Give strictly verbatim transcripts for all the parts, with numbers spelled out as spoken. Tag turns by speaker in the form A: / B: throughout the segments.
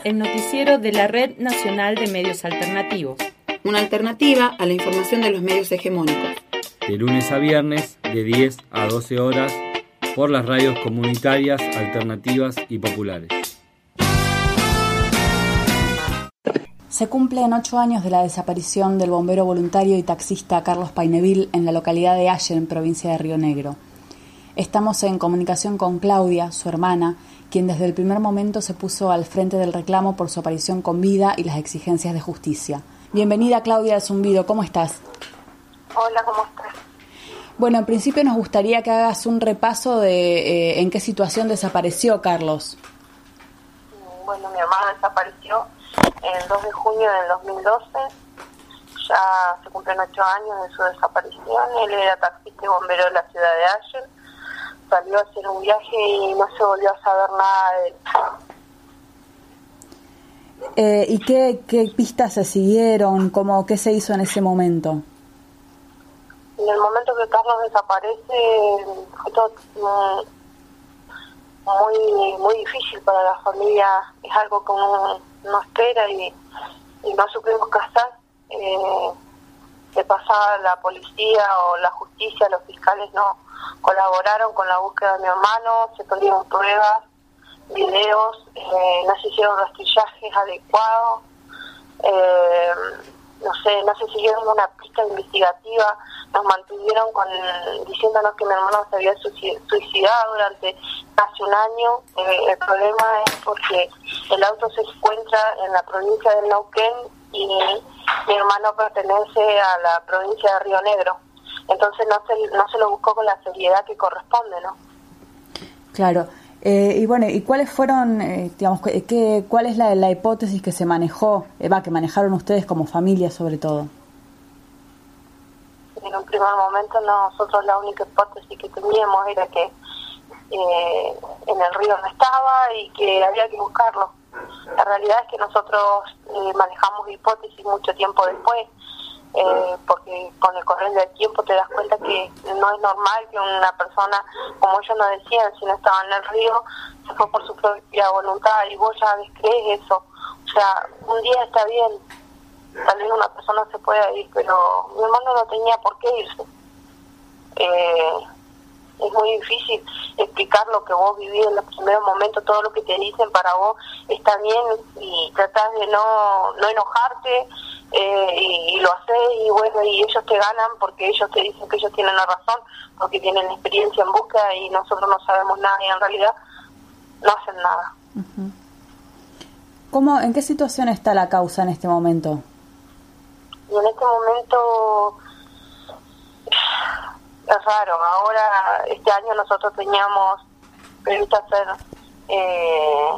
A: el noticiero de la Red Nacional de Medios Alternativos.
B: Una alternativa a la información de los medios hegemónicos.
C: De lunes a viernes, de diez a doce horas, por las radios comunitarias, alternativas y populares.
D: Se cumplen ocho años de la desaparición del bombero voluntario y taxista Carlos Paineville en la localidad de Allen, en provincia de Río Negro. Estamos en comunicación con Claudia, su hermana, quien desde el primer momento se puso al frente del reclamo por su aparición con vida y las exigencias de justicia. Bienvenida, Claudia de Zumbido, ¿cómo estás?
E: Hola, ¿cómo estás?
D: Bueno, en principio nos gustaría que hagas un repaso de eh, en qué situación desapareció Carlos.
E: Bueno, mi hermana desapareció el dos de junio del dos mil doce. Ya se cumplen ocho años de su desaparición. Él era taxista y bombero de la ciudad de Allen. Salió a hacer un viaje y no se volvió a saber nada de él.
D: Eh, ¿Y qué, qué pistas se siguieron? ¿Cómo, qué se hizo en ese momento?
E: En el momento que Carlos desaparece fue todo muy muy difícil para la familia. Es algo que uno no espera y, y no supimos qué hacer. Eh, le pasaba la policía o la justicia, los fiscales no colaboraron con la búsqueda de mi hermano, se perdieron pruebas, videos, eh, no se hicieron rastrillajes adecuados, eh, no sé, no se siguieron una pista investigativa, nos mantuvieron con diciéndonos que mi hermano se había suicidado durante casi un año. Eh, el problema es porque el auto se encuentra en la provincia de Neuquén y mi hermano pertenece a la provincia de Río Negro. Entonces no se, no se lo buscó con la seriedad que corresponde, ¿no?
D: Claro. Eh, y bueno, ¿y cuáles fueron, eh, digamos, qué, cuál es la, la hipótesis que se manejó, eh, va, que manejaron ustedes como familia sobre todo?
E: En un primer momento nosotros la única hipótesis que teníamos era que eh, en el río no estaba y que había que buscarlo. La realidad es que nosotros eh, manejamos hipótesis mucho tiempo después, eh, porque con el correr del tiempo te das cuenta que no es normal que una persona, como ellos nos decían, si no estaba en el río, se fue por su propia voluntad, y vos ya ves, crees eso. O sea, un día está bien, tal vez una persona se pueda ir, pero mi hermano no tenía por qué irse. Eh, es muy difícil explicar lo que vos vivís en los primeros momentos, todo lo que te dicen para vos está bien y tratás de no, no enojarte, eh, y, y lo haces y bueno, y ellos te ganan porque ellos te dicen que ellos tienen la razón, porque tienen experiencia en búsqueda y nosotros no sabemos nada y en realidad no hacen nada.
D: Uh-huh. ¿Cómo, en qué situación está la causa en este momento?
E: Y en este momento es raro. Ahora, este año nosotros teníamos previsto hacer eh,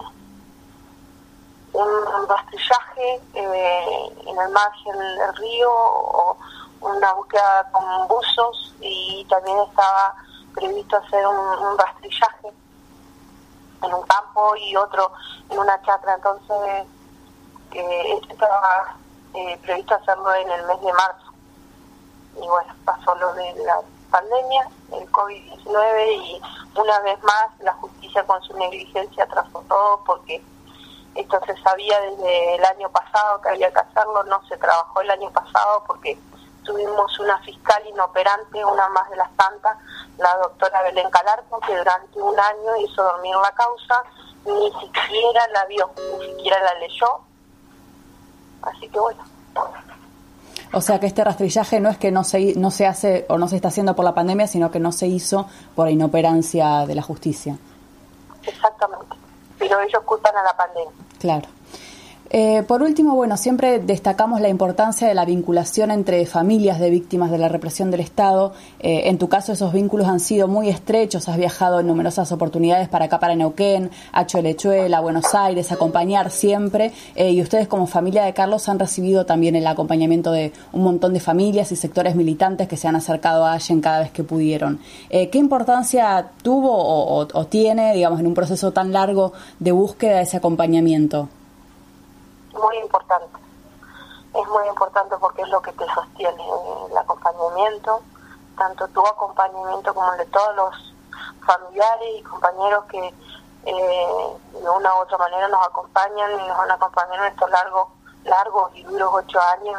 E: un rastrillaje eh, en el margen del río, o una búsqueda con buzos, y también estaba previsto hacer un, un rastrillaje en un campo y otro en una chacra. Entonces, eh, esto estaba eh, previsto hacerlo en el mes de marzo. Y bueno, pasó lo de la pandemia, el covid diecinueve, y una vez más la justicia con su negligencia trazó todo, porque esto se sabía desde el año pasado que había que hacerlo. No se trabajó el año pasado porque tuvimos una fiscal inoperante, una más de las tantas, la doctora Belén Calarco, que durante un año hizo dormir la causa, ni siquiera la vio, ni siquiera la leyó. Así que bueno.
D: O sea que este rastrillaje no es que no se no se hace o no se está haciendo por la pandemia, sino que no se hizo por inoperancia de la justicia.
E: Exactamente, pero ellos culpan a la pandemia.
D: Claro. Eh, por último, bueno, siempre destacamos la importancia de la vinculación entre familias de víctimas de la represión del Estado. Eh, en tu caso, esos vínculos han sido muy estrechos. Has viajado en numerosas oportunidades para acá, para Neuquén, a Cholechuela, a Buenos Aires, a acompañar siempre. Eh, y ustedes, como familia de Carlos, han recibido también el acompañamiento de un montón de familias y sectores militantes que se han acercado a Allen cada vez que pudieron. Eh, ¿Qué importancia tuvo o, o, o tiene, digamos, en un proceso tan largo de búsqueda ese acompañamiento?
E: Muy importante, es muy importante porque es lo que te sostiene, el acompañamiento, tanto tu acompañamiento como el de todos los familiares y compañeros que eh, de una u otra manera nos acompañan y nos van a acompañar en estos largos, largos y duros ocho años.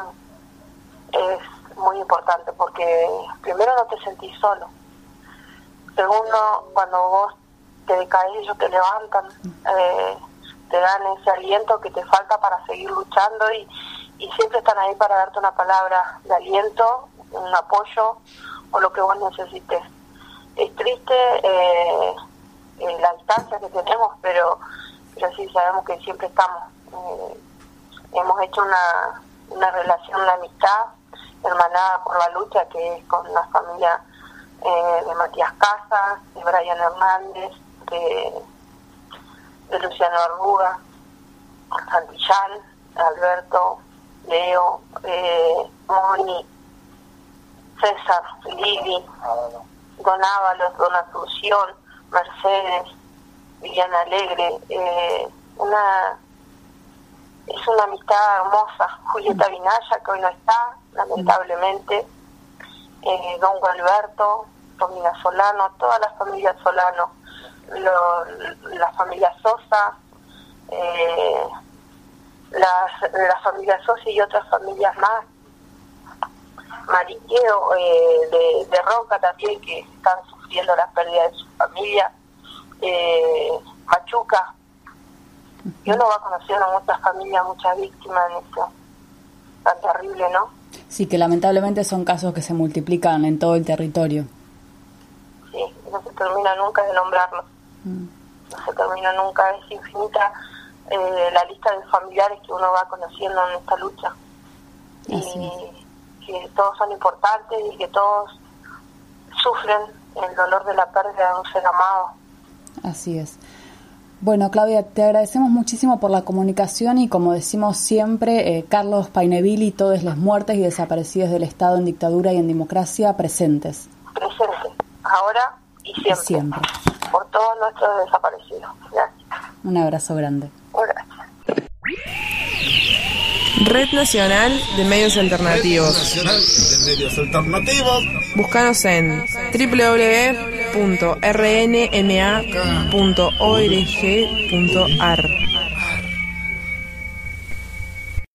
E: Es muy importante porque primero no te sentís solo. Segundo, cuando vos te decaes, ellos te levantan, eh, te dan ese aliento que te falta para seguir luchando y, y siempre están ahí para darte una palabra de aliento, un apoyo o lo que vos necesites. Es triste eh, eh, la distancia que tenemos, pero, pero sí sabemos que siempre estamos. Eh, hemos hecho una, una relación, una amistad hermanada por la lucha, que es con la familia eh, de Matías Casas, de Brian Hernández, de, de Luciano Arruga, Santillán, Alberto, Leo, eh, Moni, César, Lili, Don Ábalos, Don Asunción, Mercedes, Viviana Alegre, eh, una es una amistad hermosa. Julieta Vinaya, que hoy no está, lamentablemente, eh, Don Gualberto, Romina Solano, todas las familias Solano, lo, la familia Sosa, eh, las, la familia Sosa y otras familias más, Mariqueo, eh, de, de Roca también, que están sufriendo la pérdida de su familia, eh, Machuca, y uno va conociendo a muchas familias, muchas víctimas en esto tan terrible, ¿no?
D: Sí, que lamentablemente son casos que se multiplican en todo el territorio.
E: Sí, no se termina nunca de nombrarlos. Mm. No se termina nunca, es infinita eh, la lista de familiares que uno va conociendo en esta lucha. Así y que todos son importantes y que todos sufren el dolor de la pérdida de un ser amado.
D: Así es. Bueno, Claudia, te agradecemos muchísimo por la comunicación y, como decimos siempre, eh, Carlos Paineville y todas las muertes y desaparecidos del Estado en dictadura y en democracia presentes.
E: Presentes, ahora y siempre.
D: Y siempre.
E: Por todos nuestros desaparecidos. Gracias.
D: Un abrazo grande.
E: Gracias.
F: Red Nacional de Medios Alternativos.
G: Red Nacional de Medios Alternativos.
F: Búscanos en doble u doble u doble u punto r n m a punto org punto a r.